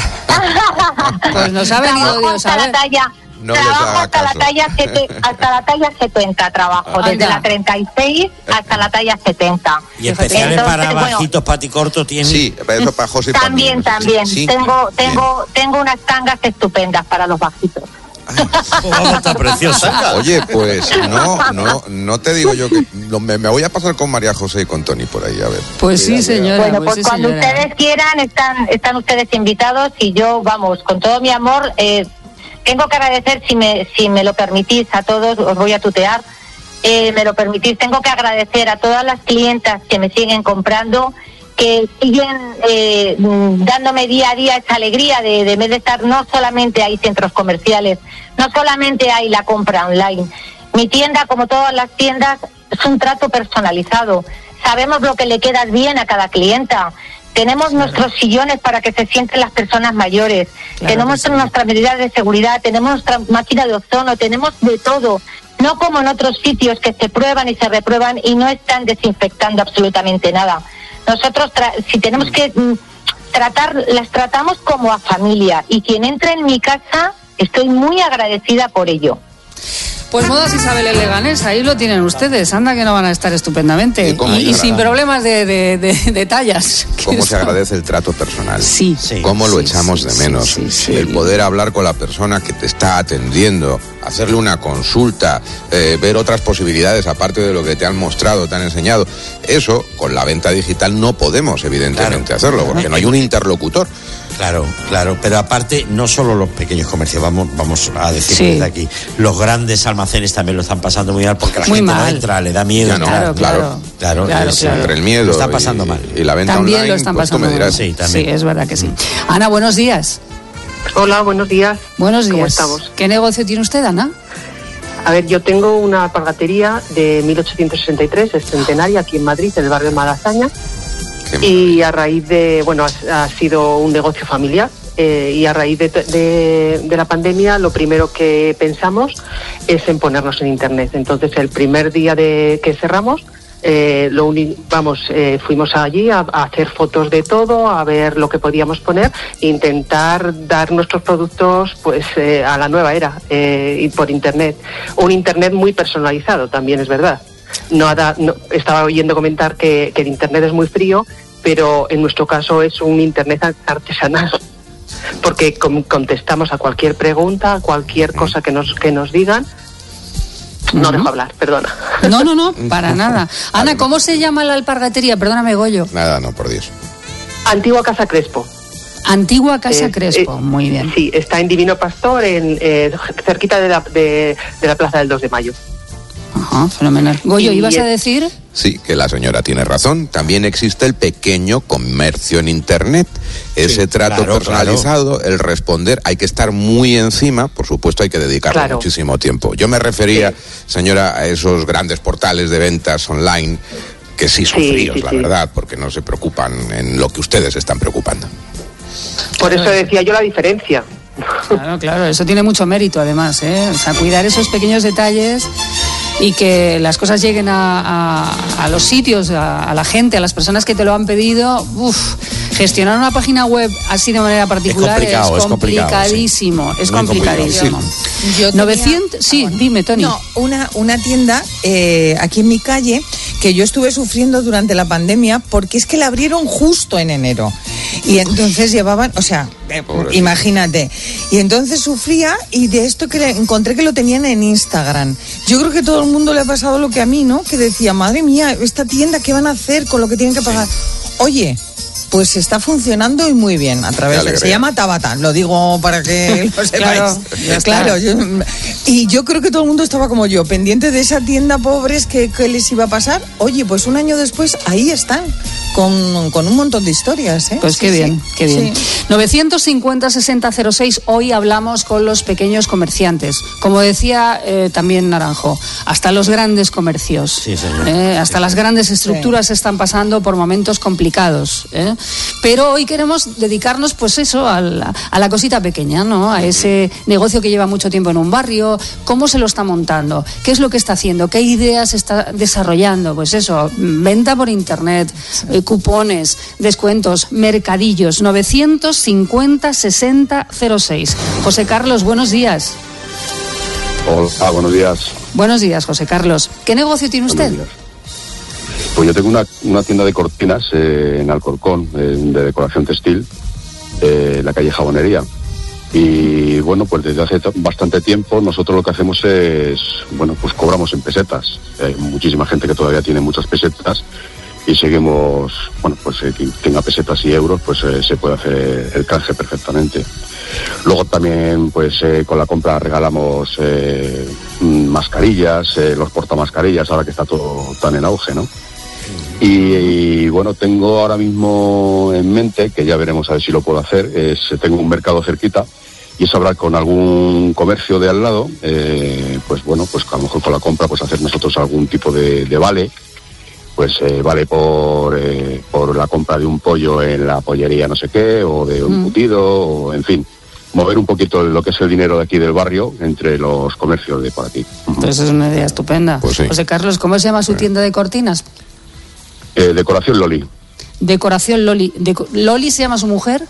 Pues nos ha venido Dios a ver. La talla, No les trabajo haga hasta la caso. talla sete- hasta la talla setenta trabajo, Anda. desde la treinta y seis hasta la talla setenta. Y especiales Entonces, para bueno, bajitos paticortos tienen. Sí, eso para José También, también. Sí, sí. Tengo, tengo, tengo unas tangas estupendas para los bajitos. Oh, está preciosa. Oye, pues no, no, no te digo yo que no, me, me voy a pasar con María José y con Tony por ahí, a ver. Pues sí, señora. Bueno, pues pues sí, cuando señora. ustedes quieran, están, están ustedes invitados y yo, vamos, con todo mi amor, eh, tengo que agradecer, si me, si me lo permitís, a todos, os voy a tutear, eh, me lo permitís, tengo que agradecer a todas las clientas que me siguen comprando, que siguen eh, dándome día a día esa alegría de, de, de estar, no solamente hay centros comerciales, no solamente hay la compra online. Mi tienda, como todas las tiendas, es un trato personalizado. Sabemos lo que le queda bien a cada clienta. Tenemos claro. nuestros sillones para que se sienten las personas mayores. Claro, tenemos sí. nuestras medidas de seguridad, tenemos nuestra máquina de ozono, tenemos de todo. No como en otros sitios que se prueban y se reprueban y no están desinfectando absolutamente nada. Nosotros, tra- si tenemos que mm, tratar, las tratamos como a familia. Y quien entra en mi casa, estoy muy agradecida por ello. Pues Modas Isabel en Leganés, ahí lo tienen ustedes. Anda que no van a estar estupendamente. Y, y, y sin problemas de, de, de, de tallas. Cómo se agradece el trato personal. Sí. Cómo sí, lo echamos sí, de menos. Sí, sí, sí. El poder hablar con la persona que te está atendiendo, hacerle una consulta, eh, ver otras posibilidades aparte de lo que te han mostrado, te han enseñado. Eso, con la venta digital no podemos, evidentemente, claro, hacerlo, porque no hay un interlocutor. Claro, claro, pero aparte, no solo los pequeños comercios, vamos, vamos a decir Sí. desde aquí, los grandes almacenes también lo están pasando muy mal porque la Muy gente mal. no entra, le da miedo Ya no, entrar. claro, claro, claro, claro, es- claro. Entre el miedo Lo están pasando y, mal. y la venta También online, lo están pues tú pasando me dirás. mal. Sí, también. Sí, es verdad que sí. Ana, buenos días. Hola, buenos días. Buenos días. ¿Cómo estamos? ¿Qué negocio tiene usted, Ana? A ver, yo tengo una alpargatería de mil ochocientos sesenta y tres, es centenaria, aquí en Madrid, en el barrio de Malasaña. Y a raíz de, bueno, ha, ha sido un negocio familiar. Eh, y a raíz de, de, de la pandemia lo primero que pensamos es en ponernos en internet. Entonces el primer día de que cerramos, eh, lo uni- vamos, eh, fuimos allí a, a hacer fotos de todo, a ver lo que podíamos poner, e intentar dar nuestros productos pues eh, a la nueva era, eh, y por internet. Un internet muy personalizado también, es verdad. No, ha da- no estaba oyendo comentar que, que el internet es muy frío, pero en nuestro caso es un internet artesanal. Porque com- contestamos a cualquier pregunta, a cualquier cosa que nos que nos digan. No Ujú. dejo hablar, perdona. No, no, no, para nada. Ana, ¿cómo se llama la alpargatería? Perdóname, Goyo. Nada, no, por Dios. Antigua Casa Crespo. Antigua Casa Eh, Crespo, eh, muy bien. Sí, está en Divino Pastor, en eh, cerquita de la, de, de la Plaza del dos de Mayo. Ajá, fenomenal. Goyo, Y ¿ibas a es- decir? Sí, que la señora tiene razón. También existe el pequeño comercio en Internet. Ese Sí, trato claro, personalizado, el responder, hay que estar muy encima. Por supuesto, hay que dedicarle Claro. muchísimo tiempo. Yo me refería, señora, a esos grandes portales de ventas online que sí son Sí, fríos, sí, la sí. verdad, porque no se preocupan en lo que ustedes están preocupando. Por eso decía yo la diferencia. Claro, claro, eso tiene mucho mérito además, ¿eh? O sea, cuidar esos pequeños detalles y que las cosas lleguen a, a- a los sitios, a, a la gente, a las personas que te lo han pedido. Uf, gestionar una página web así de manera particular es, complicado, es complicado, complicadísimo, es Muy complicado, complicadísimo. Yo tenía- novecientos, sí, Ah, bueno. dime, Tony. No, una, una tienda eh, aquí en mi calle que yo estuve sufriendo durante la pandemia porque es que la abrieron justo en enero. Y entonces llevaban, o sea, eh, Pobrecito. imagínate. Y entonces sufría y de esto que le encontré que lo tenían en Instagram. Yo creo que todo el mundo le ha pasado lo que a mí, ¿no? Que decía, madre mía, esta tienda, ¿qué van a hacer con lo que tienen que pagar? Oye, pues está funcionando y muy bien a través de... alegría. Se llama Tabata, lo digo para que lo sepáis. Claro, ya está. Claro, yo- y yo creo que todo el mundo estaba como yo, pendiente de esa tienda, pobres, que, que les iba a pasar. Oye, pues un año después, ahí están, con, con un montón de historias, ¿eh? Pues Sí, qué sí. bien, qué bien. Sí. novecientos cincuenta sesenta cero seis, hoy hablamos con los pequeños comerciantes. Como decía eh, también Naranjo, hasta los grandes comercios. Sí, señor. Eh, hasta las grandes estructuras están pasando por momentos complicados. ¿eh? Pero hoy queremos dedicarnos, pues eso, a la, a la cosita pequeña, ¿no? A ese negocio que lleva mucho tiempo en un barrio, cómo se lo está montando, qué es lo que está haciendo, qué ideas está desarrollando. Pues eso, venta por internet, eh, cupones, descuentos, mercadillos. Novecientos cincuenta sesenta cero seis. José Carlos, buenos días. Hola, buenos días. Buenos días, José Carlos. ¿Qué negocio tiene usted? Buenos días. Pues yo tengo una, una tienda de cortinas eh, en Alcorcón, eh, de decoración textil, eh, en la calle Jabonería. Y bueno, pues desde hace t- bastante tiempo nosotros lo que hacemos es, bueno, pues cobramos en pesetas. Hay muchísima gente que todavía tiene muchas pesetas y seguimos, bueno, pues eh, quien tenga pesetas y euros, pues eh, se puede hacer el canje perfectamente. Luego también, pues eh, con la compra regalamos eh, mm, mascarillas, eh, los portamascarillas, ahora que está todo tan en auge, ¿no? Y, y, bueno, tengo ahora mismo en mente, que ya veremos a ver si lo puedo hacer, es tengo un mercado cerquita y es hablar con algún comercio de al lado, eh, pues bueno, pues a lo mejor con la compra pues hacer nosotros algún tipo de, de vale, pues eh, vale por, eh, por la compra de un pollo en la pollería no sé qué, o de un Mm. embutido, o en fin, mover un poquito lo que es el dinero de aquí del barrio entre los comercios de por aquí. Pues es una idea estupenda. Pues sí. José Carlos, ¿cómo se llama su tienda de cortinas? Eh, decoración Loli. Decoración Loli. Deco- ¿Loli se llama su mujer?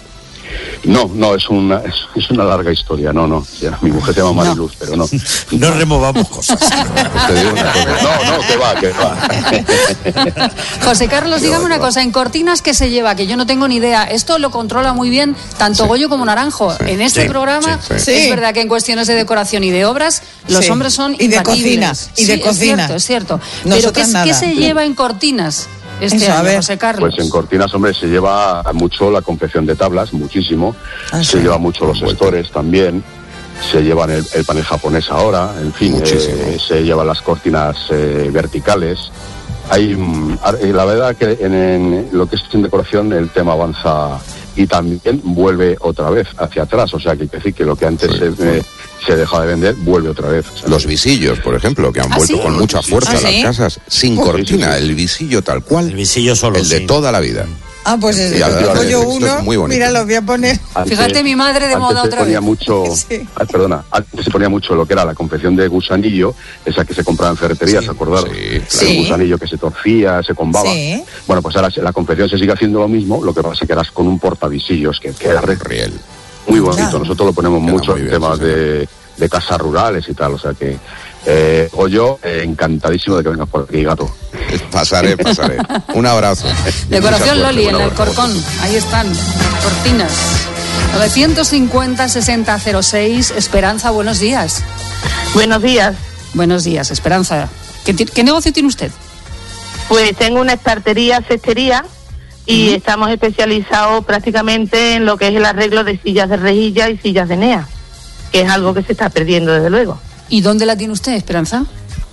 No, no, es una, es, es una larga historia, no, no. Ya, mi mujer se llama Mariluz, pero no. No removamos cosas. Te digo una cosa. No, no, que va, que va. José Carlos, dígame una cosa, en cortinas, ¿qué se lleva? Que yo no tengo ni idea. Esto lo controla muy bien tanto Goyo como Naranjo. En este Sí, programa sí, sí. es Sí. verdad que en cuestiones de decoración y de obras los Sí. hombres son Y de imbatibles. cocina, y de Sí, cocina. Es cierto, es cierto. Pero Nosotras ¿qué, nada. ¿qué se lleva en cortinas este Eso, a año, ver. José Carlos? Pues en cortinas, hombre, se lleva mucho la confección de tablas, muchísimo. Ah, se sí. lleva mucho los stores también. Se llevan el, el panel japonés ahora, en fin, eh, se llevan las cortinas eh, verticales. Hay, mm, ar- eh, la verdad que en, en lo que es en decoración el tema avanza y también vuelve otra vez hacia atrás. O sea, que hay que decir que lo que antes se, eh, se dejaba de vender vuelve otra vez. O sea, Los visillos, por ejemplo, que han ¿Ah, vuelto sí? con mucha fuerza ¿Ah, a las sí? casas, sin Sí, sí, cortina, sí. el visillo tal cual. El visillo solo, El de sí. toda la vida. Ah, pues es, Sí, la verdad tengo que yo esto es uno, muy bonito. mira, lo voy a poner. Antes- Fíjate, mi madre de antes moda se otra ponía vez. mucho, Sí. ah, perdona, antes se ponía mucho lo que era la confección de gusanillo, esa que se compraba en ferreterías, Sí, acordaros, sí, claro. el gusanillo que se torcía, se combaba. Sí. Bueno, pues ahora la confección se sigue haciendo lo mismo, lo que pasa es que ahora es con un portavisillos que queda re- Riel. muy bonito. Claro. Nosotros lo ponemos Queda mucho muy en bien, temas sí, de, de casas rurales y tal, o sea que eh, o yo eh, encantadísimo de que vengas por aquí, gato. Pasaré, pasaré. Un abrazo. Decoración Mucha suerte, Loli en un el abrazo. Corcón. Ahí están, las cortinas. novecientos cincuenta sesenta cero seis. Esperanza, buenos días. Buenos días. Buenos días, Esperanza. ¿Qué, ti- qué negocio tiene usted? Pues tengo una espartería, cestería y estamos especializados prácticamente en lo que es el arreglo de sillas de rejilla y sillas de N E A, que es algo que se está perdiendo desde luego. ¿Y dónde la tiene usted, Esperanza?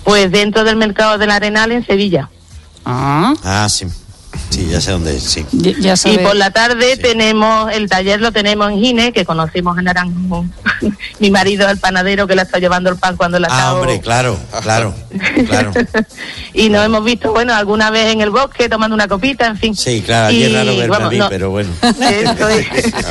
Pues dentro del mercado del Arenal, en Sevilla. Ah, ah sí. Sí, ya sé dónde es, sí. Ya, ya y por la tarde sí. tenemos, el taller lo tenemos en Gine, que conocimos en Naranjo. Mi marido, el panadero, que le está llevando el pan cuando la está... Ah, hombre, claro, claro, claro. Y nos hemos visto, bueno, alguna vez en el bosque, tomando una copita, en fin. Sí, claro, aquí y, es raro verme bueno, a mí, no, pero bueno. Eso es.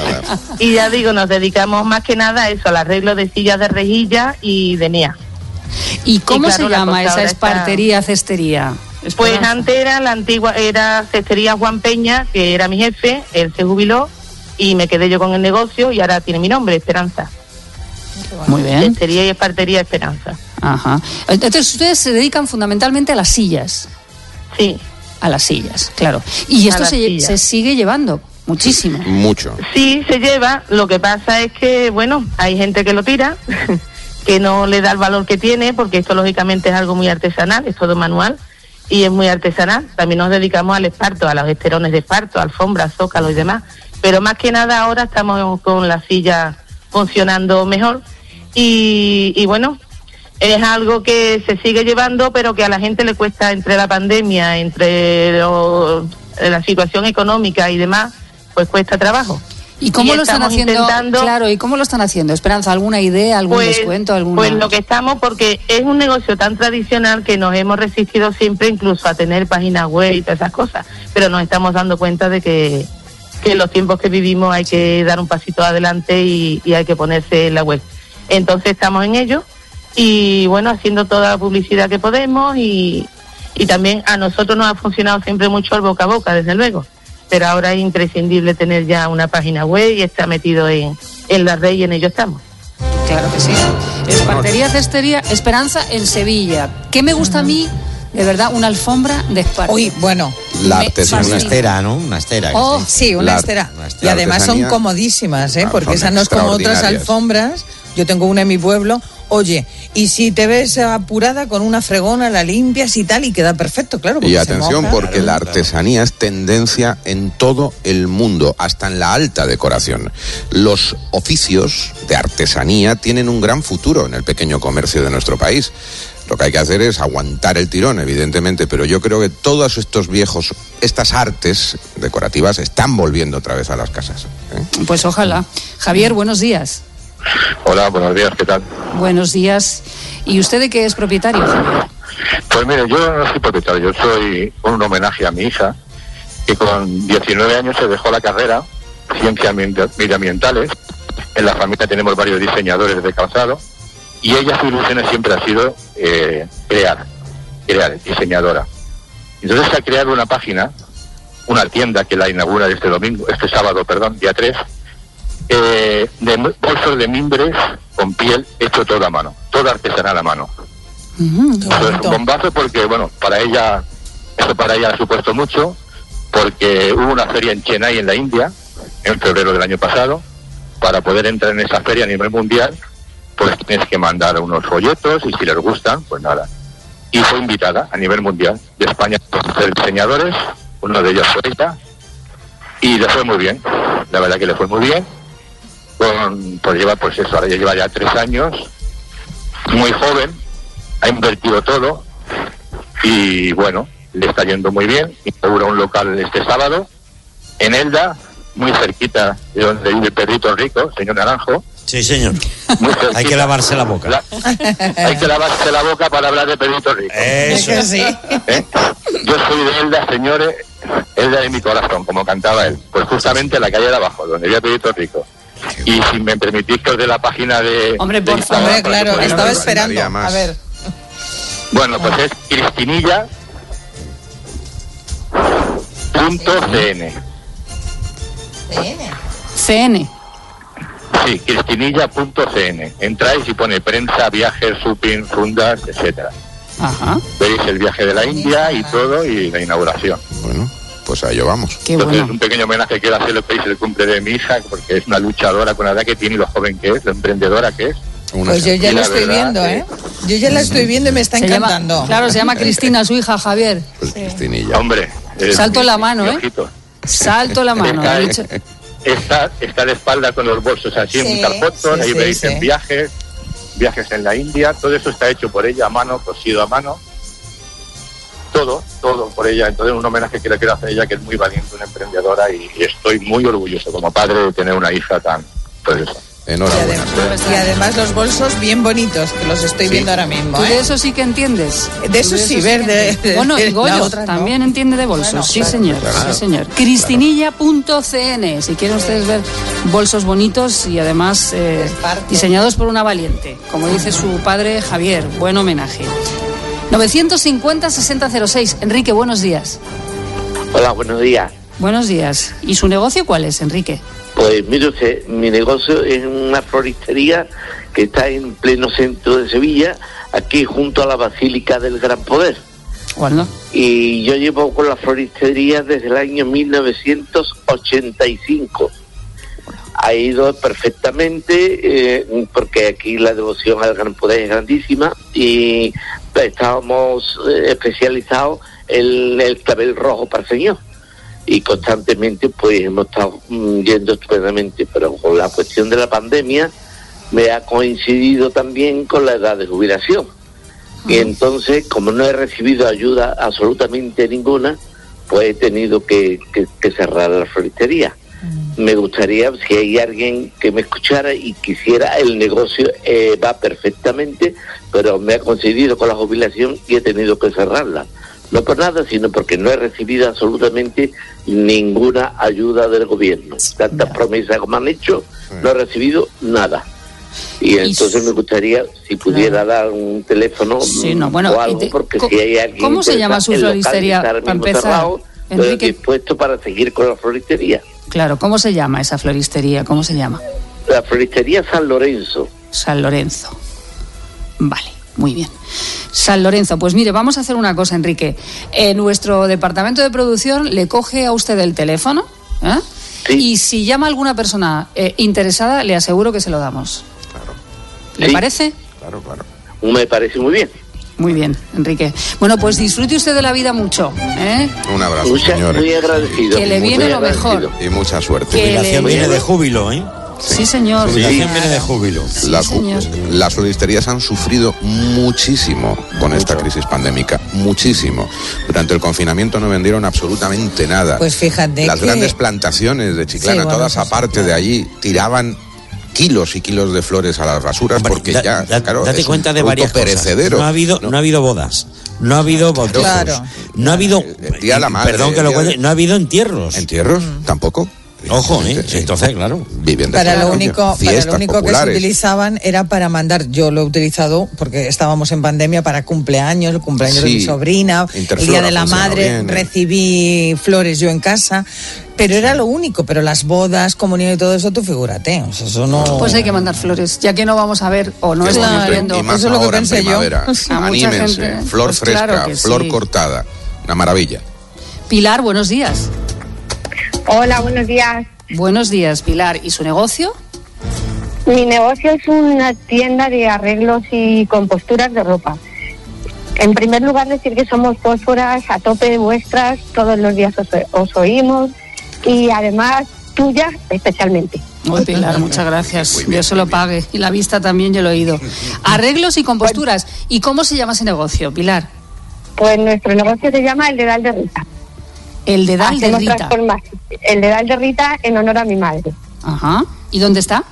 Y ya digo, nos dedicamos más que nada a eso, al arreglo de sillas de rejilla y de mía. ¿Y cómo y claro, se llama esa espartería, está... cestería? Pues antes era la antigua, era Cestería Juan Peña, que era mi jefe, él se jubiló y me quedé yo con el negocio y ahora tiene mi nombre, Esperanza. Muy bien. Cestería y espartería Esperanza. Ajá. Entonces ustedes se dedican fundamentalmente a las sillas. Sí. A las sillas, claro. Y esto se, se sigue llevando muchísimo. Mucho. Sí, se lleva. Lo que pasa es que, bueno, hay gente que lo tira, que no le da el valor que tiene, porque esto lógicamente es algo muy artesanal, es todo manual. Y es muy artesanal. También nos dedicamos al esparto, a los esterones de esparto, alfombras, zócalos y demás. Pero más que nada ahora estamos con la silla funcionando mejor. Y, y bueno, es algo que se sigue llevando, pero que a la gente le cuesta, entre la pandemia, entre lo, la situación económica y demás, pues cuesta trabajo. ¿Y cómo y lo están haciendo? Intentando, claro, ¿y cómo lo están haciendo? Esperanza, ¿alguna idea, algún pues, descuento? Alguna... Pues lo que estamos, porque es un negocio tan tradicional que nos hemos resistido siempre incluso a tener páginas web y todas esas cosas, pero nos estamos dando cuenta de que, que en los tiempos que vivimos hay que dar un pasito adelante y, y hay que ponerse en la web. Entonces estamos en ello y bueno, haciendo toda la publicidad que podemos y, y también a nosotros nos ha funcionado siempre mucho el boca a boca, desde luego. Pero ahora es imprescindible tener ya una página web y está metido en, en la red y en ello estamos. Claro que sí. Espartería, cestería, Esperanza en Sevilla. ¿Qué me gusta a mí? De verdad, una alfombra de esparto. Uy, bueno. La artesanía. Una estera, ¿no? Una estera. Oh, sí, sí una, la, estera. una estera. Y además son comodísimas, ¿eh? Porque esas no es como otras alfombras. Yo tengo una en mi pueblo. Oye, y si te ves apurada con una fregona, la limpias y tal, y queda perfecto, claro. Y atención, porque claro, la artesanía claro. es tendencia en todo el mundo, hasta en la alta decoración. Los oficios de artesanía tienen un gran futuro en el pequeño comercio de nuestro país. Lo que hay que hacer es aguantar el tirón, evidentemente, pero yo creo que todos estos viejos, estas artes decorativas están volviendo otra vez a las casas, ¿eh? Pues ojalá. Javier, buenos días. Hola, buenos días, ¿qué tal? Buenos días. ¿Y usted de qué es propietario, Javier? Pues mire, yo no soy propietario, yo soy un homenaje a mi hija, que con diecinueve años se dejó la carrera, Ciencias Medioambientales. En la familia tenemos varios diseñadores de calzado, y ella su ilusión siempre ha sido eh, crear, crear, diseñadora. Entonces ha creado una página, una tienda que la inaugura este domingo, este sábado, perdón, día tres, Eh, de bolsos de mimbres con piel hecho todo a mano, todo artesanal a mano. Mm, Eso es un bombazo porque, bueno, para ella, esto para ella ha supuesto mucho, porque hubo una feria en Chennai, en la India, en febrero del año pasado. Para poder entrar en esa feria a nivel mundial, pues tienes que mandar unos folletos y si les gustan, pues nada. Y fue invitada a nivel mundial de España por tres diseñadores, uno de ellos fue ella, y le fue muy bien, la verdad que le fue muy bien. Con, pues lleva, pues eso, ahora ya lleva ya tres años, muy joven, ha invertido todo y bueno, le está yendo muy bien. Inaugura un local este sábado en Elda, muy cerquita de donde vive Pedrito Rico, señor Naranjo. Sí, señor. Hay que lavarse la boca. La, hay que lavarse la boca para hablar de Pedrito Rico. Eso es sí. ¿Eh? Yo soy de Elda, señores, Elda de mi corazón, como cantaba él. Pues justamente en la calle de abajo, donde vive Pedrito Rico. Y si me permitís que os dé la página de... Hombre, por de favor, claro, estaba esperando. A ver. Bueno, pues es Cristinilla punto cn. C N. Sí, Cristinilla punto cn. Entráis y pone prensa, viajes, shopping, fundas, etcétera. Ajá. Veréis el viaje de la India y todo y la inauguración. Bueno, pues a ello vamos. Qué Entonces bueno. es un pequeño homenaje que quiero hacerle al país, el cumple de mi hija, porque es una luchadora con la edad que tiene y lo joven que es, lo emprendedora que es. Una pues yo ya y lo la estoy verdad viendo, que- ¿eh? Yo ya la estoy viendo y me está Se encantando. llama, claro, se llama Cristina, su hija, Javier. Pues Cristinilla. Hombre. es Salto mi- la mano, mi ¿eh? ojito. Salto la mano. Está, he dicho- está, está de espalda con los bolsos así Sí, en un carpotón, sí, ahí sí, veis sí. en viajes. viajes en la India, todo eso está hecho por ella a mano, cosido a mano. Todo, todo por ella. Entonces, un homenaje que le quiero hacer a ella, que es muy valiente, una emprendedora, y, y estoy muy orgulloso como padre de tener una hija tan... Pues eso. Enhorabuena. Y además, y además los bolsos bien bonitos, que los estoy Sí. viendo ahora mismo. Tú ¿eh? de eso sí que entiendes. De eso sí, verde. que bueno, y Goyo también no. entiende de bolsos. Bueno, sí, claro, señor. Claro. Sí, señor. Claro. Cristinilla punto c n, si quieren ustedes ver bolsos bonitos y además eh, diseñados por una valiente, como dice su padre Javier. Buen homenaje. novecientos cincuenta, sesenta cero seis. Enrique, buenos días. Hola, buenos días. Buenos días. ¿Y su negocio cuál es, Enrique? Pues mire usted, mi negocio es una floristería que está en pleno centro de Sevilla, aquí junto a la Basílica del Gran Poder. ¿Cuándo? Y yo llevo con la floristería desde el año mil novecientos ochenta y cinco. Ha ido perfectamente, eh, porque aquí la devoción al Gran Poder es grandísima, y estábamos eh, especializados en el clavel rojo para el Señor. Y constantemente pues hemos estado mm, yendo estupendamente, pero con la cuestión de la pandemia me ha coincidido también con la edad de jubilación. Uh-huh. Y entonces, como no he recibido ayuda absolutamente ninguna, pues he tenido que, que, que cerrar la floristería. Uh-huh. Me gustaría, si hay alguien que me escuchara y quisiera, el negocio eh, va perfectamente, pero me ha coincidido con la jubilación y he tenido que cerrarla. No por nada, sino porque no he recibido absolutamente ninguna ayuda del gobierno. Tantas no. promesas como han hecho, no he recibido nada. Y entonces y me gustaría, si pudiera claro. dar un teléfono sí, no, bueno, o algo, te, porque si hay alguien... ¿Cómo se llama su floristería, para empezar? Cerrado, estoy dispuesto para seguir con la floristería. Claro, ¿cómo se llama esa floristería? ¿Cómo se llama? La floristería San Lorenzo. San Lorenzo. Vale. Muy bien. San Lorenzo, pues mire, vamos a hacer una cosa, Enrique. Eh, nuestro departamento de producción le coge a usted el teléfono, ¿eh? Sí. Y si llama alguna persona eh, interesada, le aseguro que se lo damos. Claro. ¿Le sí. parece? Claro, claro. Me parece muy bien. Muy bien, Enrique. Bueno, pues disfrute usted de la vida mucho, ¿eh? Un abrazo, Mucha, señores. Muy agradecido. Que le viene lo mejor. Y mucha suerte. Que jubilación viene de júbilo, ¿eh? Sí, sí señor. Sí, sí, viene de júbilo. Sí, las, señor. las floristerías han sufrido muchísimo con Mucho. esta crisis pandémica, muchísimo. Durante el confinamiento no vendieron absolutamente nada. Pues fíjate Las que... grandes plantaciones de Chiclana, sí, bueno, todas aparte sí, de allí, tiraban kilos y kilos de flores a las basuras. Hombre, porque da, ya, da, claro, date es cuenta de varias perecedero. cosas. No ha habido, no. no ha habido bodas. No ha habido bautizos. Claro. No ha habido... El día de la madre. Perdón que lo cuente, no ha habido entierros. ¿Entierros? Mm. Tampoco. Ojo, ¿eh? Entonces, claro. Para lo único, para lo único que se utilizaban era para mandar, yo lo he utilizado porque estábamos en pandemia para cumpleaños, el cumpleaños sí, de mi sobrina, el día de la madre, bien, recibí flores yo en casa, pero era lo único, pero las bodas, comunión y todo eso, tú figúrate, o sea, eso no... Pues hay que mandar flores, ya que no vamos a ver o no estamos viendo. Y más eso es ahora, lo que pensé en primavera. yo. Anímense, gente, flor pues fresca, claro flor sí. cortada, una maravilla. Pilar, buenos días. Hola, buenos días. Buenos días, Pilar. ¿Y su negocio? Mi negocio es una tienda de arreglos y composturas de ropa. En primer lugar, decir que somos fósforas a tope de vuestras, todos los días os, os oímos y además tuyas especialmente. Muy Pilar, muchas gracias. Bien, Dios se lo pague. Y la vista también, yo lo he oído. Arreglos y composturas. ¿Y cómo se llama ese negocio, Pilar? Pues nuestro negocio se llama El Dedal de Rita. El Dedal de Rita. El Dedal de Rita en honor a mi madre. Ajá. ¿Y dónde está?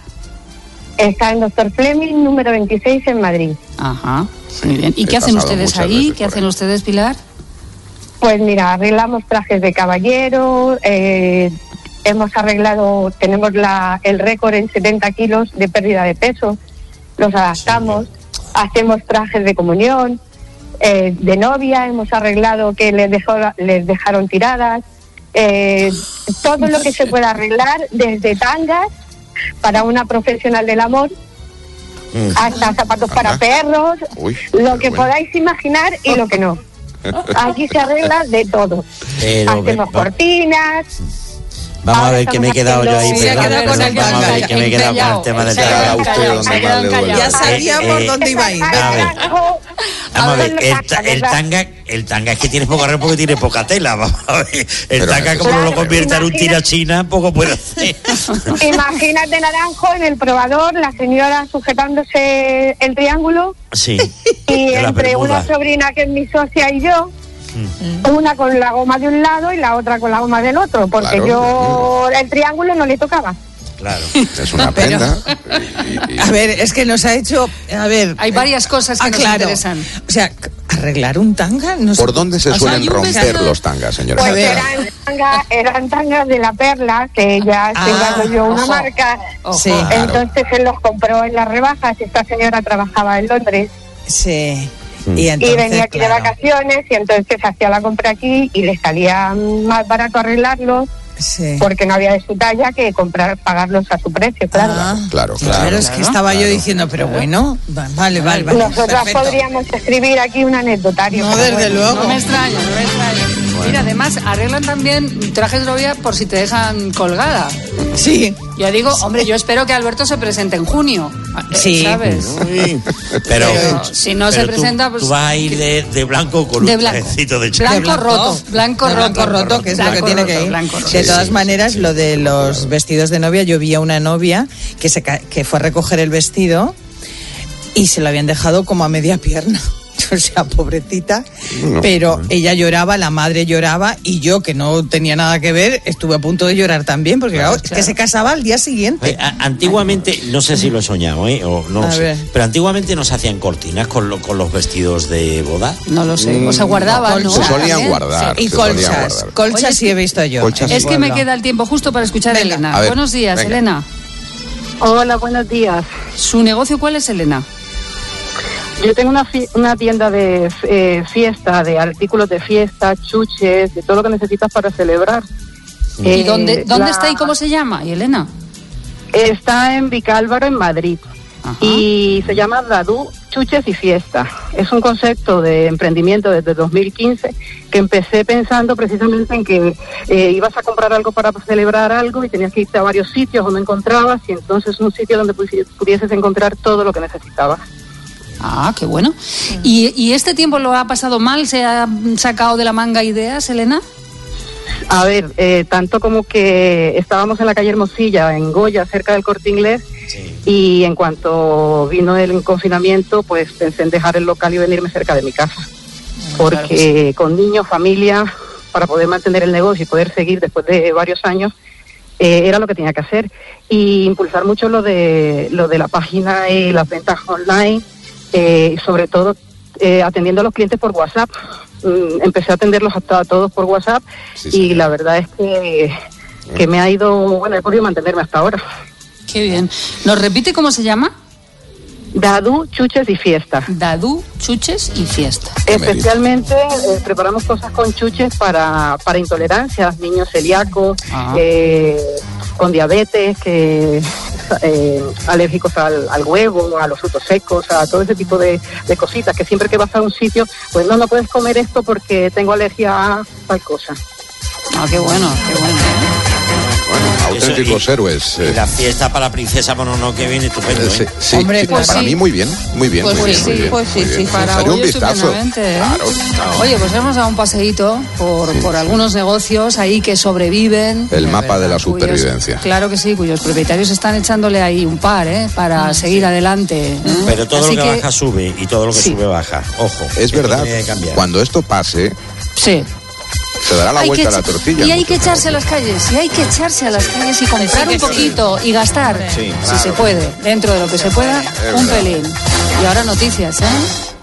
Está en Doctor Fleming, número veintiséis, en Madrid. Ajá. Muy bien. ¿Y qué hacen ustedes ahí? ¿Qué hacen ustedes, Pilar? Pues mira, arreglamos trajes de caballero, eh, hemos arreglado, tenemos la, el récord en setenta kilos de pérdida de peso, los adaptamos, sí. Hacemos trajes de comunión, eh, de novia, hemos arreglado que les, dejó, les dejaron tiradas, eh, todo lo que se pueda arreglar, desde tangas para una profesional del amor, mm. hasta zapatos Anda. para perros, Uy, lo que bueno. podáis imaginar y lo que no. Aquí se arregla de todo. Pero, Hacemos pero, cortinas. Vamos a ver que me he quedado yo ahí Se ha quedado con el Vamos a ver que me he quedado con el tema del tanga. Ya sabía por dónde iba a ir. A ver, vamos a ver, el, ta- el tanga, el tanga es que tiene poca ropa porque tiene poca tela. Vamos a ver, el Pero tanga como claro, lo convierta en un imagina- tirachina, poco puede hacer. Imagínate, Naranjo, en el probador, la señora sujetándose el triángulo Sí. y de las entre una Bermudas. sobrina que es mi socia y yo, una con la goma de un lado y la otra con la goma del otro, porque Claro. yo el triángulo no le tocaba. Claro. Es una prenda. A ver, es que nos ha hecho... A ver... Hay varias cosas que ah, nos claro. interesan. O sea, arreglar un tanga... No sé- ¿Por dónde se o sea, suelen hay un romper vestido- los tangas, señora? Pues eran tangas, eran tangas de la Perla, que ya Ah, tengo yo una ojo. marca. Sí. Entonces él los compró en las rebajas. Esta señora trabajaba en Londres. Sí. Y, Y entonces, venía aquí claro. de vacaciones y entonces hacía la compra aquí y le salía más barato arreglarlos Sí. porque no había de su talla que comprar pagarlos a su precio, claro. Ah, Claro, claro, claro. es que estaba yo diciendo, pero bueno, va- vale, vale, vale. Nosotras perfecto. podríamos escribir aquí un anecdotario. No, pero desde bueno. luego. No me extraña, no me extraña. Mira, además arreglan también trajes de novia por si te dejan colgada. Sí. Yo digo, hombre, yo espero que Alberto se presente en junio. eh, Sí. ¿Sabes? Pero, Pero si no se pero tú- presenta, pues- tú vas a ir de, de blanco con De un blanco. trajecito de chaqueta. Blanco roto, blanco De roto. blanco roto, que es lo que Blanco tiene roto, que ir. blanco roto. De todas sí, maneras, lo de los vestidos de novia, yo vi a una novia que se ca- que fue a recoger el vestido y se lo habían dejado como a media pierna. O sea, pobrecita, No, pero no. ella lloraba, la madre lloraba y yo, que no tenía nada que ver, estuve a punto de llorar también, porque claro, es que se casaba al día siguiente. Oye, a- antiguamente, no sé si lo he soñado, ¿eh? O no lo A sé, ver. pero antiguamente no se hacían cortinas con, lo- con los vestidos de boda. No lo sé. O se guardaban, ¿no? Se solían También. guardar. Y se solían colchas, guardar. colchas Oye, sí he visto yo. colchas en Es el que me pueblo. queda el tiempo justo para escuchar a Venga, Elena. a ver, Buenos días, venga. Elena. Hola, buenos días. ¿Su negocio cuál es, Elena? Yo tengo una, fi- una tienda de eh, fiesta, de artículos de fiesta, chuches, de todo lo que necesitas para celebrar. ¿Y Eh, dónde, dónde la- está y cómo se llama? ¿Y Elena? Está en Vicálvaro, en Madrid. Y se llama Dadú Chuches y Fiesta. Es un concepto de emprendimiento desde dos mil quince que empecé pensando precisamente en que eh, ibas a comprar algo para celebrar algo y tenías que irte a varios sitios donde encontrabas y entonces un sitio donde pusi- pudieses encontrar todo lo que necesitabas. Ah, qué bueno. ¿Y, y este tiempo lo ha pasado mal? ¿Se ha sacado de la manga ideas, Elena? A ver, eh, tanto como que estábamos en la calle Hermosilla, en Goya, cerca del Corte Inglés, y en cuanto vino el confinamiento, pues pensé en dejar el local y venirme cerca de mi casa. Porque con niños, familia, para poder mantener el negocio y poder seguir después de varios años, eh, era lo que tenía que hacer. Y impulsar mucho lo de, lo de la página y las ventas online, eh, sobre todo eh, atendiendo a los clientes por WhatsApp. Mm, empecé a atenderlos hasta a todos por WhatsApp y la verdad es que, que me ha ido, bueno, he podido mantenerme hasta ahora. Qué bien. ¿Nos repite cómo se llama? Dadú, chuches y fiesta. Dadú, chuches y fiesta. Especialmente eh, preparamos cosas con chuches para, para intolerancias, niños celíacos, Ah. eh, con diabetes, que eh, alérgicos al, al huevo, a los frutos secos, a todo ese tipo de, de cositas, que siempre que vas a un sitio, pues no, no puedes comer esto porque tengo alergia a tal cosa. Ah, qué bueno, qué bueno. Auténticos héroes. Y eh. la fiesta para la princesa Mononoke que viene estupendo. Sí, ¿eh? sí, sí, pues para sí. mí muy bien, muy bien, Pues muy sí, bien, muy sí, bien, pues sí, muy sí, bien. para Echaré un hoy vistazo. estupendamente, ¿eh? Claro, claro. Oye, pues hemos dado un paseíto por, por algunos negocios ahí que sobreviven. El mapa de la cuyos- supervivencia. claro que sí, cuyos propietarios están echándole ahí un par, ¿eh? Para seguir adelante. ¿eh? Pero todo Así lo que, baja sube y todo lo que Sí. sube baja. Ojo. Es que verdad, tiene que cambiar. cuando esto pase, Sí. se dará la Hay vuelta que a la echa- tortilla. Y hay mucho. que echarse a las calles, y hay que echarse a las calles y comprar que un sí. poquito y gastar, Sí, si claro. se puede, dentro de lo que se pueda, Es un verdad. pelín. Y ahora noticias, ¿eh?